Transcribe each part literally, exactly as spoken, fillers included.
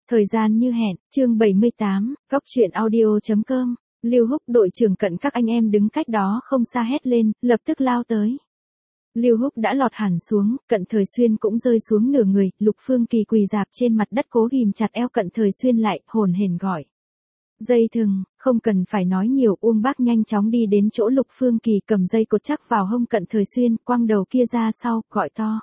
Thời gian như hẹn, chương bảy mươi tám, góc truyện audio chấm com, Lưu Húc đội trưởng Cận các anh em đứng cách đó không xa hét lên, lập tức lao tới. Lưu Húc đã lọt hẳn xuống, Cận Thời Xuyên cũng rơi xuống nửa người, Lục Phương Kỳ quỳ rạp trên mặt đất cố ghìm chặt eo Cận Thời Xuyên lại, hồn hển gọi. Dây thừng, không cần phải nói nhiều, Uông Bác nhanh chóng đi đến chỗ Lục Phương Kỳ cầm dây cột chắc vào hông Cận Thời Xuyên, quăng đầu kia ra sau, gọi to.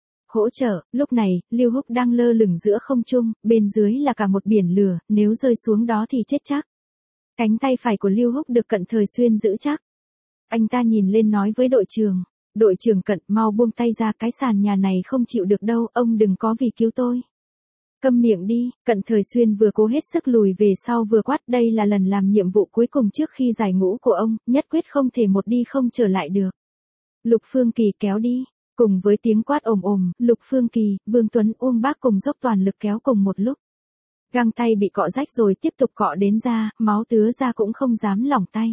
Hỗ trợ, lúc này, Lưu Húc đang lơ lửng giữa không trung, bên dưới là cả một biển lửa, nếu rơi xuống đó thì chết chắc. Cánh tay phải của Lưu Húc được Cận Thời Xuyên giữ chắc. Anh ta nhìn lên nói với đội trưởng, đội trưởng Cận, mau buông tay ra, cái sàn nhà này không chịu được đâu, ông đừng có vì cứu tôi. Câm miệng đi, Cận Thời Xuyên vừa cố hết sức lùi về sau vừa quát, đây là lần làm nhiệm vụ cuối cùng trước khi giải ngũ của ông, nhất quyết không thể một đi không trở lại được. Lục Phương Kỳ kéo đi. Cùng với tiếng quát ồm ồm, Lục Phương Kỳ, Vương Tuấn, Uông Bác cùng dốc toàn lực kéo cùng một lúc. Găng tay bị cọ rách rồi tiếp tục cọ đến da, máu tứa ra cũng không dám lỏng tay.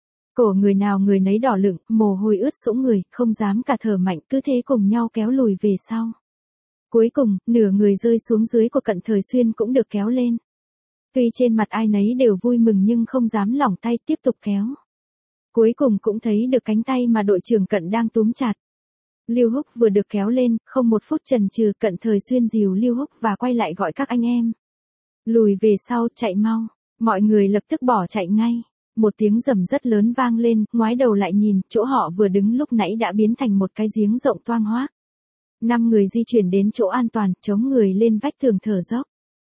Cổ người nào người nấy đỏ lựng, mồ hôi ướt sũng người, không dám cả thở mạnh, cứ thế cùng nhau kéo lùi về sau. Cuối cùng, nửa người rơi xuống dưới của Cận Thời Xuyên cũng được kéo lên. Tuy trên mặt ai nấy đều vui mừng nhưng không dám lỏng tay tiếp tục kéo. Cuối cùng cũng thấy được cánh tay mà đội trưởng Cận đang túm chặt. Lưu Húc vừa được kéo lên, không một phút chần chừ, Cận Thời Xuyên dìu Lưu Húc và quay lại gọi các anh em. Lùi về sau, chạy mau. Mọi người lập tức bỏ chạy ngay. Một tiếng rầm rất lớn vang lên, ngoái đầu lại nhìn, chỗ họ vừa đứng lúc nãy đã biến thành một cái giếng rộng toang hoác. Năm người di chuyển đến chỗ an toàn, chống người lên vách tường thở dốc.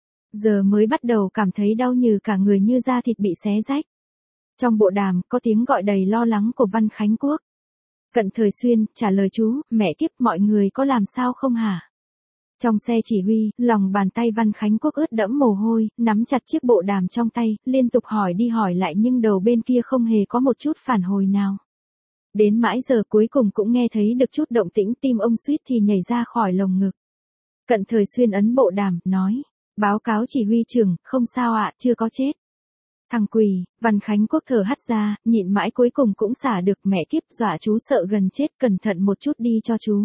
Giờ mới bắt đầu cảm thấy đau như cả người như da thịt bị xé rách. Trong bộ đàm, có tiếng gọi đầy lo lắng của Văn Khánh Quốc. Cận Thời Xuyên, trả lời chú, mẹ kiếp, mọi người có làm sao không hả? Trong xe chỉ huy, lòng bàn tay Văn Khánh Quốc ướt đẫm mồ hôi, nắm chặt chiếc bộ đàm trong tay, liên tục hỏi đi hỏi lại nhưng đầu bên kia không hề có một chút phản hồi nào. Đến mãi giờ cuối cùng cũng nghe thấy được chút động tĩnh, tim ông suýt thì nhảy ra khỏi lồng ngực. Cận Thời Xuyên ấn bộ đàm, nói, báo cáo chỉ huy trưởng, không sao ạ, chưa có chết. Thằng quỳ, Văn Khánh Quốc thở hắt ra, nhịn mãi cuối cùng cũng xả được, mẹ kiếp, dọa chú sợ gần chết, cẩn thận một chút đi cho chú.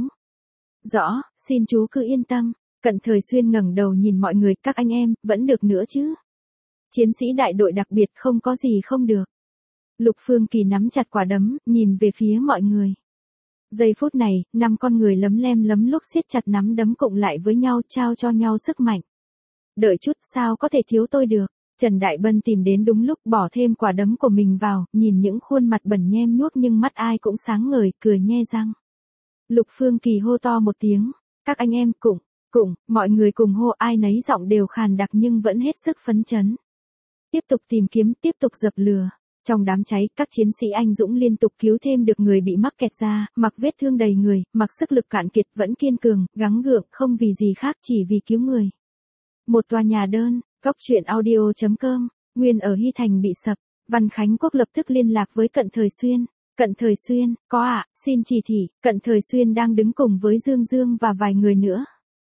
Rõ, xin chú cứ yên tâm. Cận Thời Xuyên ngẩng đầu nhìn mọi người, các anh em, vẫn được nữa chứ. Chiến sĩ đại đội đặc biệt không có gì không được. Lục Phương Kỳ nắm chặt quả đấm, nhìn về phía mọi người. Giây phút này, năm con người lấm lem lấm lúc siết chặt nắm đấm cộng lại với nhau, trao cho nhau sức mạnh. Đợi chút, sao có thể thiếu tôi được. Trần Đại Bân tìm đến đúng lúc, bỏ thêm quả đấm của mình vào, nhìn những khuôn mặt bẩn nhem nhuốc nhưng mắt ai cũng sáng ngời, cười nhe răng. Lục Phương Kỳ hô to một tiếng, các anh em, cùng, cùng, mọi người cùng hô, ai nấy giọng đều khàn đặc nhưng vẫn hết sức phấn chấn. Tiếp tục tìm kiếm, tiếp tục dập lửa. Trong đám cháy, các chiến sĩ anh dũng liên tục cứu thêm được người bị mắc kẹt ra, mặc vết thương đầy người, mặc sức lực cạn kiệt vẫn kiên cường, gắng gượng, không vì gì khác chỉ vì cứu người. Một tòa nhà đơn. Góc truyện audio chấm com, Nguyên ở Hy Thành bị sập, Văn Khánh Quốc lập tức liên lạc với Cận Thời Xuyên. Cận Thời Xuyên, có ạ, à, xin chỉ thị, Cận Thời Xuyên đang đứng cùng với Dương Dương và vài người nữa.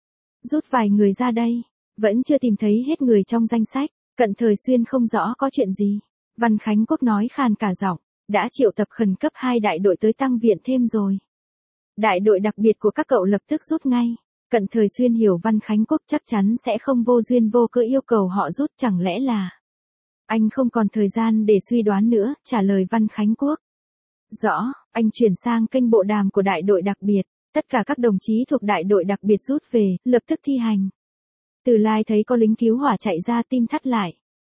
Rút vài người ra đây, vẫn chưa tìm thấy hết người trong danh sách, Cận Thời Xuyên không rõ có chuyện gì. Văn Khánh Quốc nói khàn cả giọng, đã triệu tập khẩn cấp hai đại đội tới tăng viện thêm rồi. Đại đội đặc biệt của các cậu lập tức rút ngay. Cận Thời Xuyên hiểu Văn Khánh Quốc chắc chắn sẽ không vô duyên vô cớ yêu cầu họ rút, chẳng lẽ là... Anh không còn thời gian để suy đoán nữa, trả lời Văn Khánh Quốc. Rõ, anh chuyển sang kênh bộ đàm của đại đội đặc biệt, tất cả các đồng chí thuộc đại đội đặc biệt rút về, lập tức thi hành. Từ Lai thấy có lính cứu hỏa chạy ra, tim thắt lại.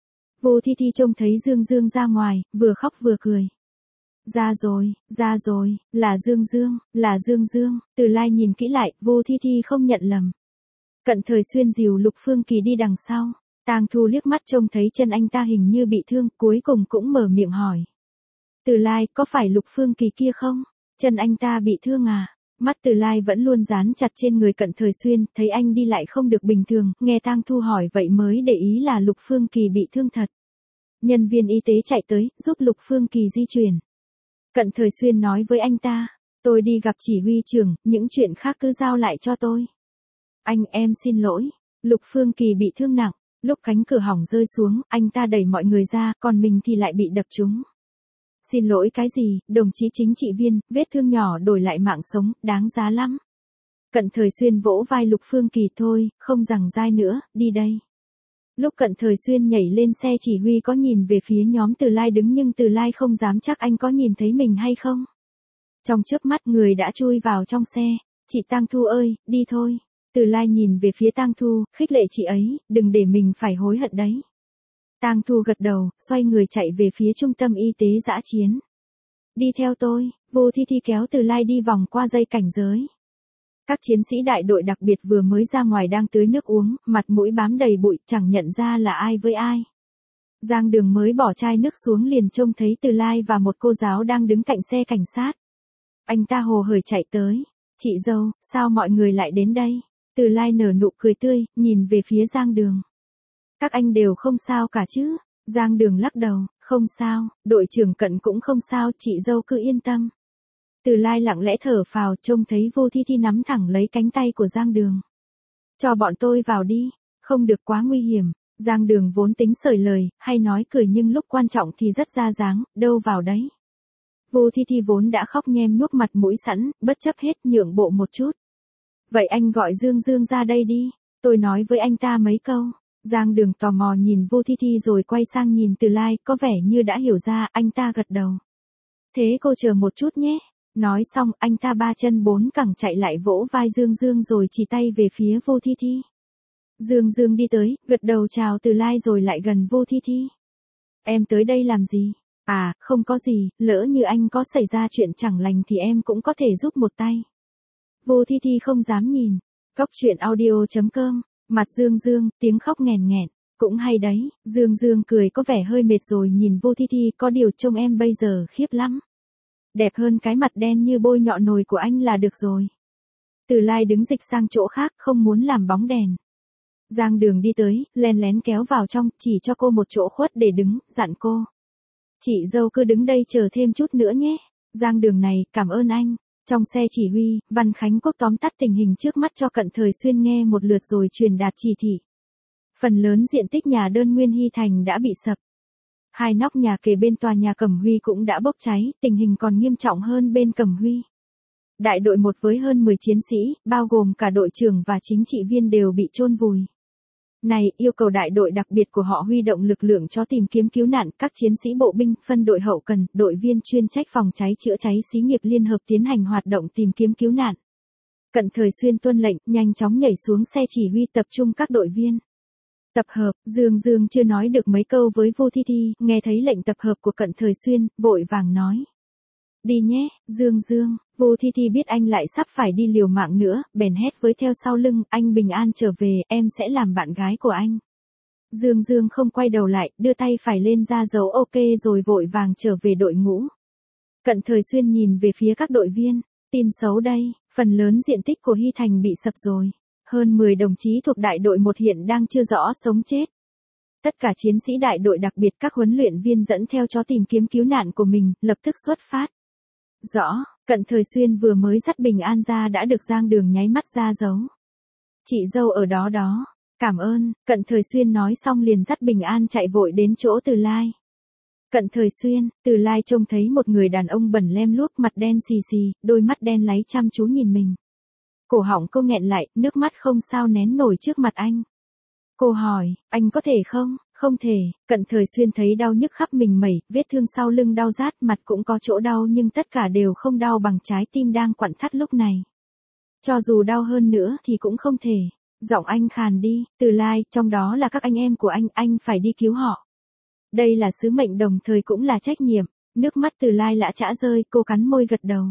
Vô Thi Thi trông thấy Dương Dương ra ngoài, vừa khóc vừa cười. Ra rồi, ra rồi, là Dương Dương, là Dương Dương, Từ Lai nhìn kỹ lại, Vô Thi Thi không nhận lầm. Cận Thời Xuyên dìu Lục Phương Kỳ đi đằng sau, Tang Thu liếc mắt trông thấy chân anh ta hình như bị thương, cuối cùng cũng mở miệng hỏi. Từ Lai, có phải Lục Phương Kỳ kia không? Chân anh ta bị thương à? Mắt Từ Lai vẫn luôn dán chặt trên người Cận Thời Xuyên, thấy anh đi lại không được bình thường, nghe Tang Thu hỏi vậy mới để ý là Lục Phương Kỳ bị thương thật. Nhân viên y tế chạy tới, giúp Lục Phương Kỳ di chuyển. Cận Thời Xuyên nói với anh ta, tôi đi gặp chỉ huy trưởng, những chuyện khác cứ giao lại cho tôi. Anh, em xin lỗi. Lục Phương Kỳ bị thương nặng, lúc cánh cửa hỏng rơi xuống, anh ta đẩy mọi người ra, còn mình thì lại bị đập trúng. Xin lỗi cái gì, đồng chí chính trị viên, vết thương nhỏ đổi lại mạng sống, đáng giá lắm. Cận Thời Xuyên vỗ vai Lục Phương Kỳ, thôi, không giằng dai nữa, đi đây. Lúc Cận Thời Xuyên nhảy lên xe chỉ huy có nhìn về phía nhóm Từ Lai đứng nhưng Từ Lai không dám chắc anh có nhìn thấy mình hay không. Trong chớp mắt người đã chui vào trong xe, chị Tang Thu ơi, đi thôi. Từ Lai nhìn về phía Tang Thu, khích lệ chị ấy, đừng để mình phải hối hận đấy. Tang Thu gật đầu, xoay người chạy về phía trung tâm y tế dã chiến. Đi theo tôi, Vô Thi Thi kéo Từ Lai đi vòng qua dây cảnh giới. Các chiến sĩ đại đội đặc biệt vừa mới ra ngoài đang tưới nước uống, mặt mũi bám đầy bụi, chẳng nhận ra là ai với ai. Giang Đường mới bỏ chai nước xuống liền trông thấy Từ Lai và một cô giáo đang đứng cạnh xe cảnh sát. Anh ta hồ hởi chạy tới. Chị dâu, sao mọi người lại đến đây? Từ Lai nở nụ cười tươi, nhìn về phía Giang Đường. Các anh đều không sao cả chứ? Giang Đường lắc đầu, không sao, đội trưởng Cận cũng không sao, chị dâu cứ yên tâm. Từ Lai lặng lẽ thở phào, trông thấy Vô Thi Thi nắm thẳng lấy cánh tay của Giang Đường. Cho bọn tôi vào đi, không được quá nguy hiểm. Giang Đường vốn tính sởi lời, hay nói cười nhưng lúc quan trọng thì rất ra dáng, đâu vào đấy. Vô Thi Thi vốn đã khóc nhem nhuốc mặt mũi sẵn, bất chấp hết nhượng bộ một chút. Vậy anh gọi Dương Dương ra đây đi, tôi nói với anh ta mấy câu. Giang Đường tò mò nhìn Vô Thi Thi rồi quay sang nhìn Từ Lai, có vẻ như đã hiểu ra, anh ta gật đầu. Thế cô chờ một chút nhé. Nói xong, anh ta ba chân bốn cẳng chạy lại vỗ vai Dương Dương rồi chỉ tay về phía Vô Thi Thi. Dương Dương đi tới, gật đầu chào Từ Lai rồi lại gần Vô Thi Thi. Em tới đây làm gì? À, không có gì, lỡ như anh có xảy ra chuyện chẳng lành thì em cũng có thể giúp một tay. Vô Thi Thi không dám nhìn. Cóc truyện audio chấm com, mặt Dương Dương, tiếng khóc nghẹn nghẹn. Cũng hay đấy, Dương Dương cười có vẻ hơi mệt rồi nhìn Vô Thi Thi, có điều trông em bây giờ khiếp lắm. Đẹp hơn cái mặt đen như bôi nhọ nồi của anh là được rồi. Từ Lai đứng dịch sang chỗ khác, không muốn làm bóng đèn. Giang Đường đi tới, len lén kéo vào trong, chỉ cho cô một chỗ khuất để đứng, dặn cô. Chị dâu cứ đứng đây chờ thêm chút nữa nhé. Giang Đường này, cảm ơn anh. Trong xe chỉ huy, Văn Khánh Quốc tóm tắt tình hình trước mắt cho Cận Thời Xuyên nghe một lượt rồi truyền đạt chỉ thị. Phần lớn diện tích nhà đơn Nguyên Hy Thành đã bị sập. Hai nóc nhà kề bên tòa nhà Cẩm Huy cũng đã bốc cháy, tình hình còn nghiêm trọng hơn bên Cẩm Huy. Đại đội một với hơn mười chiến sĩ, bao gồm cả đội trưởng và chính trị viên đều bị chôn vùi. Này, yêu cầu đại đội đặc biệt của họ huy động lực lượng cho tìm kiếm cứu nạn, các chiến sĩ bộ binh, phân đội hậu cần, đội viên chuyên trách phòng cháy chữa cháy xí nghiệp liên hợp tiến hành hoạt động tìm kiếm cứu nạn. Cận Thời Xuyên tuân lệnh, nhanh chóng nhảy xuống xe chỉ huy tập trung các đội viên. Tập hợp, Dương Dương chưa nói được mấy câu với Vô Thi Thi, nghe thấy lệnh tập hợp của Cận Thời Xuyên, vội vàng nói. Đi nhé, Dương Dương. Vô Thi Thi biết anh lại sắp phải đi liều mạng nữa, bèn hét với theo sau lưng, anh bình an trở về, em sẽ làm bạn gái của anh. Dương Dương không quay đầu lại, đưa tay phải lên ra dấu ok rồi vội vàng trở về đội ngũ. Cận Thời Xuyên nhìn về phía các đội viên, tin xấu đây, phần lớn diện tích của Hy Thành bị sập rồi. Hơn mười đồng chí thuộc đại đội một hiện đang chưa rõ sống chết. Tất cả chiến sĩ đại đội đặc biệt các huấn luyện viên dẫn theo chó tìm kiếm cứu nạn của mình, lập tức xuất phát. Rõ, Cận Thời Xuyên vừa mới dắt Bình An ra đã được Giang Đường nháy mắt ra dấu. Chị dâu ở đó đó, cảm ơn, Cận Thời Xuyên nói xong liền dắt Bình An chạy vội đến chỗ Từ Lai. Cận Thời Xuyên, Từ Lai trông thấy một người đàn ông bẩn lem luốc, mặt đen xì xì, đôi mắt đen láy chăm chú nhìn mình. Cổ họng cô nghẹn lại, nước mắt không sao nén nổi trước mặt anh. Cô hỏi, anh có thể không? Không thể. Cận Thời Xuyên thấy đau nhức khắp mình mẩy, vết thương sau lưng đau rát, mặt cũng có chỗ đau nhưng tất cả đều không đau bằng trái tim đang quặn thắt lúc này. Cho dù đau hơn nữa thì cũng không thể. Giọng anh khàn đi, Từ Lai, trong đó là các anh em của anh, anh phải đi cứu họ. Đây là sứ mệnh đồng thời cũng là trách nhiệm. Nước mắt Từ Lai lã chã rơi, cô cắn môi gật đầu.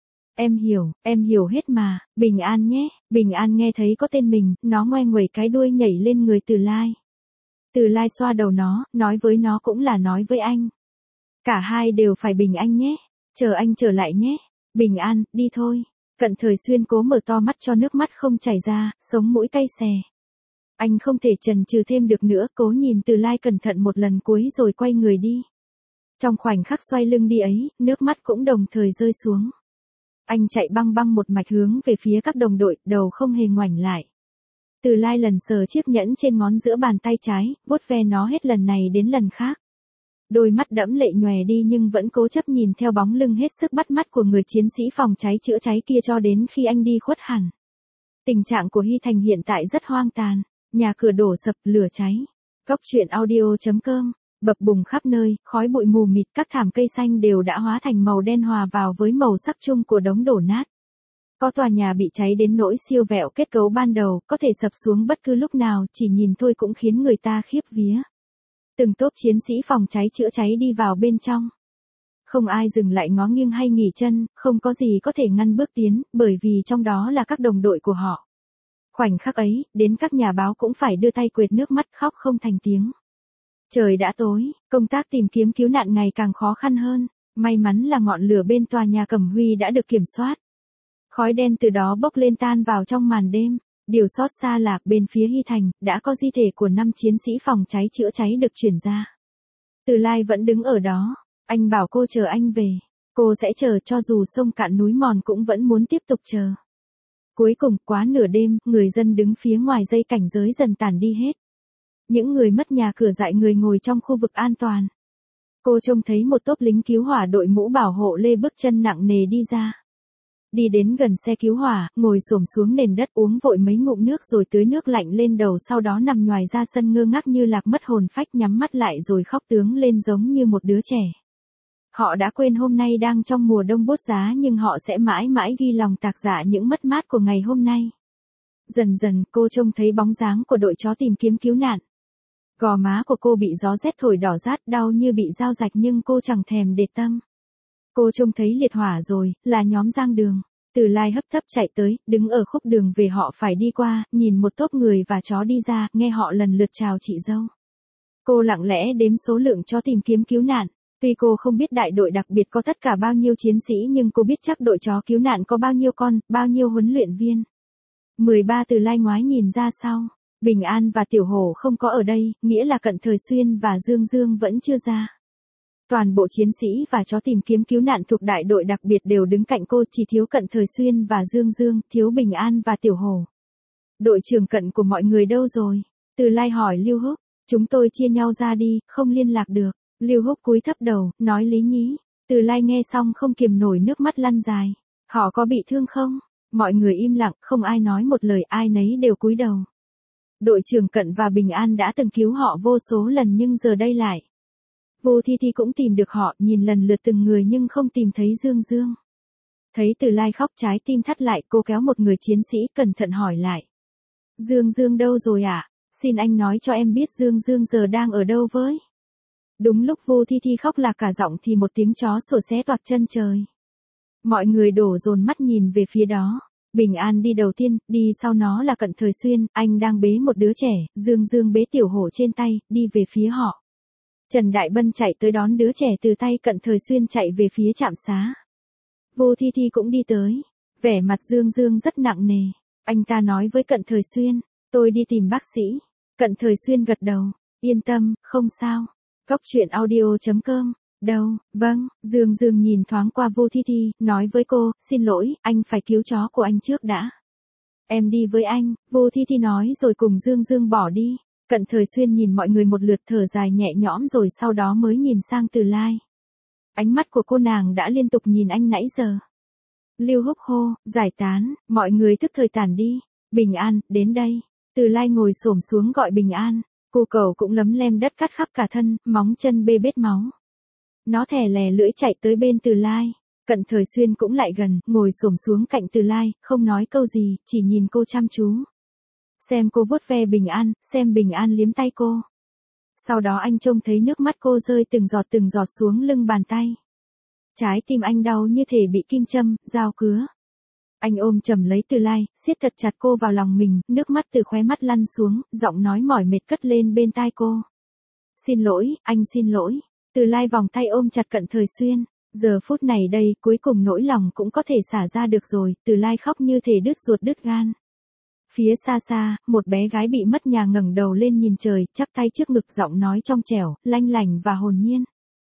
Em hiểu, em hiểu hết mà, Bình An nhé. Bình An nghe thấy có tên mình, nó ngoe nguẩy cái đuôi nhảy lên người Từ Lai. Từ Lai xoa đầu nó, nói với nó cũng là nói với anh. Cả hai đều phải bình an nhé, chờ anh trở lại nhé. Bình An, đi thôi. Cận Thời Xuyên cố mở to mắt cho nước mắt không chảy ra, sống mũi cay xè. Anh không thể chần chừ thêm được nữa, cố nhìn Từ Lai cẩn thận một lần cuối rồi quay người đi. Trong khoảnh khắc xoay lưng đi ấy, nước mắt cũng đồng thời rơi xuống. Anh chạy băng băng một mạch hướng về phía các đồng đội, đầu không hề ngoảnh lại. Từ Lai lần sờ chiếc nhẫn trên ngón giữa bàn tay trái, vuốt ve nó hết lần này đến lần khác. Đôi mắt đẫm lệ nhòe đi nhưng vẫn cố chấp nhìn theo bóng lưng hết sức bắt mắt của người chiến sĩ phòng cháy chữa cháy kia cho đến khi anh đi khuất hẳn. Tình trạng của Hy Thành hiện tại rất hoang tàn, nhà cửa đổ sập, lửa cháy. Cóc truyện audio chấm com, bập bùng khắp nơi, khói bụi mù mịt, các thảm cây xanh đều đã hóa thành màu đen hòa vào với màu sắc chung của đống đổ nát. Có tòa nhà bị cháy đến nỗi siêu vẹo kết cấu ban đầu, có thể sập xuống bất cứ lúc nào, chỉ nhìn thôi cũng khiến người ta khiếp vía. Từng tốp chiến sĩ phòng cháy chữa cháy đi vào bên trong. Không ai dừng lại ngó nghiêng hay nghỉ chân, không có gì có thể ngăn bước tiến, bởi vì trong đó là các đồng đội của họ. Khoảnh khắc ấy, đến các nhà báo cũng phải đưa tay quệt nước mắt khóc không thành tiếng. Trời đã tối, công tác tìm kiếm cứu nạn ngày càng khó khăn hơn, may mắn là ngọn lửa bên tòa nhà Cẩm Huy đã được kiểm soát. Khói đen từ đó bốc lên tan vào trong màn đêm, điều xót xa là bên phía Hy Thành, đã có di thể của năm chiến sĩ phòng cháy chữa cháy được chuyển ra. Từ Lai vẫn đứng ở đó, anh bảo cô chờ anh về, cô sẽ chờ cho dù sông cạn núi mòn cũng vẫn muốn tiếp tục chờ. Cuối cùng, quá nửa đêm, người dân đứng phía ngoài dây cảnh giới dần tản đi hết. Những người mất nhà cửa dại người ngồi trong khu vực an toàn. Cô trông thấy một tốp lính cứu hỏa đội mũ bảo hộ lê bước chân nặng nề đi ra. Đi đến gần xe cứu hỏa, ngồi xổm xuống nền đất uống vội mấy ngụm nước rồi tưới nước lạnh lên đầu, sau đó nằm nhoài ra sân ngơ ngác như lạc mất hồn phách, nhắm mắt lại rồi khóc tướng lên giống như một đứa trẻ. Họ đã quên hôm nay đang trong mùa đông bút giá, nhưng họ sẽ mãi mãi ghi lòng tạc dạ những mất mát của ngày hôm nay. Dần dần cô trông thấy bóng dáng của đội chó tìm kiếm cứu nạn. Gò má của cô bị gió rét thổi đỏ rát, đau như bị dao rạch nhưng cô chẳng thèm để tâm. Cô trông thấy liệt hỏa rồi, là nhóm Giang Đường. Từ Lai hấp tấp chạy tới, đứng ở khúc đường về họ phải đi qua, nhìn một tốp người và chó đi ra, nghe họ lần lượt chào chị dâu. Cô lặng lẽ đếm số lượng chó tìm kiếm cứu nạn. Tuy cô không biết đại đội đặc biệt có tất cả bao nhiêu chiến sĩ, nhưng cô biết chắc đội chó cứu nạn có bao nhiêu con, bao nhiêu huấn luyện viên. mười ba Từ Lai ngoái nhìn ra sau. Bình An và Tiểu Hổ không có ở đây, nghĩa là Cận Thời Xuyên và Dương Dương vẫn chưa ra. Toàn bộ chiến sĩ và chó tìm kiếm cứu nạn thuộc đại đội đặc biệt đều đứng cạnh cô, chỉ thiếu Cận Thời Xuyên và Dương Dương, thiếu Bình An và Tiểu Hổ. Đội trưởng Cận của mọi người đâu rồi? Từ Lai hỏi Lưu Húc. Chúng tôi chia nhau ra đi, không liên lạc được. Lưu Húc cúi thấp đầu, nói lý nhí. Từ Lai nghe xong không kiềm nổi nước mắt lăn dài. Họ có bị thương không? Mọi người im lặng, không ai nói một lời, ai nấy đều cúi đầu. Đội trưởng Cận và Bình An đã từng cứu họ vô số lần nhưng giờ đây lại. Vô Thi Thi cũng tìm được họ, nhìn lần lượt từng người nhưng không tìm thấy Dương Dương. Thấy Từ Lai khóc trái tim thắt lại, cô kéo một người chiến sĩ cẩn thận hỏi lại. Dương Dương đâu rồi ạ? À? Xin anh nói cho em biết Dương Dương giờ đang ở đâu với? Đúng lúc Vô Thi Thi khóc là cả giọng thì một tiếng chó sủa xé toạc chân trời. Mọi người đổ dồn mắt nhìn về phía đó. Bình An đi đầu tiên, đi sau nó là Cận Thời Xuyên, anh đang bế một đứa trẻ, Dương Dương bế Tiểu Hổ trên tay, đi về phía họ. Trần Đại Bân chạy tới đón đứa trẻ từ tay Cận Thời Xuyên chạy về phía trạm xá. Vô Thi Thi cũng đi tới. Vẻ mặt Dương Dương rất nặng nề. Anh ta nói với Cận Thời Xuyên, tôi đi tìm bác sĩ. Cận Thời Xuyên gật đầu, yên tâm, không sao. Cóc truyện audio chấm com. Đâu, vâng, Dương Dương nhìn thoáng qua Vô Thi Thi, nói với cô, xin lỗi, anh phải cứu chó của anh trước đã. Em đi với anh, Vô Thi Thi nói rồi cùng Dương Dương bỏ đi. Cận Thời Xuyên nhìn mọi người một lượt thở dài nhẹ nhõm rồi sau đó mới nhìn sang Từ Lai. Ánh mắt của cô nàng đã liên tục nhìn anh nãy giờ. Lưu Húc hô, giải tán, mọi người tức thời tản đi. Bình An, đến đây. Từ Lai ngồi xổm xuống gọi Bình An. Cô cẩu cũng lấm lem đất cắt khắp cả thân, móng chân bê bết máu. Nó thè lè lưỡi chạy tới bên Từ Lai. Cận Thời Xuyên cũng lại gần, ngồi xổm xuống cạnh Từ Lai, không nói câu gì, chỉ nhìn cô chăm chú. Xem cô vuốt ve Bình An, xem Bình An liếm tay cô. Sau đó anh trông thấy nước mắt cô rơi từng giọt từng giọt xuống lưng bàn tay. Trái tim anh đau như thể bị kim châm, dao cứa. Anh ôm chầm lấy Từ Lai, siết thật chặt cô vào lòng mình, nước mắt từ khóe mắt lăn xuống, giọng nói mỏi mệt cất lên bên tai cô. Xin lỗi, anh xin lỗi. Từ Lai vòng tay ôm chặt Cận Thời Xuyên. Giờ phút này đây, cuối cùng nỗi lòng cũng có thể xả ra được rồi, Từ Lai khóc như thể đứt ruột đứt gan. Phía xa xa, một bé gái bị mất nhà ngẩng đầu lên nhìn trời, chắp tay trước ngực, giọng nói trong trẻo, lanh lảnh và hồn nhiên.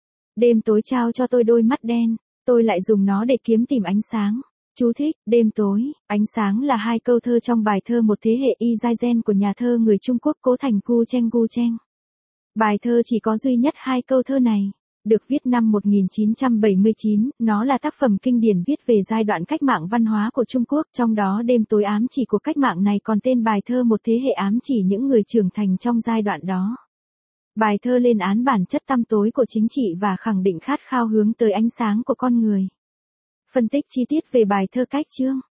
Đêm tối trao cho tôi đôi mắt đen, tôi lại dùng nó để kiếm tìm ánh sáng. Chú thích, đêm tối, ánh sáng là hai câu thơ trong bài thơ một thế hệ y giai gen của nhà thơ người Trung Quốc Cố Thành Cu Cheng Gu Cheng. Bài thơ chỉ có duy nhất hai câu thơ này. Được viết năm một nghìn chín trăm bảy mươi chín, nó là tác phẩm kinh điển viết về giai đoạn cách mạng văn hóa của Trung Quốc, trong đó đêm tối ám chỉ cuộc cách mạng này còn tên bài thơ một thế hệ ám chỉ những người trưởng thành trong giai đoạn đó. Bài thơ lên án bản chất tăm tối của chính trị và khẳng định khát khao hướng tới ánh sáng của con người. Phân tích chi tiết về bài thơ cách chương.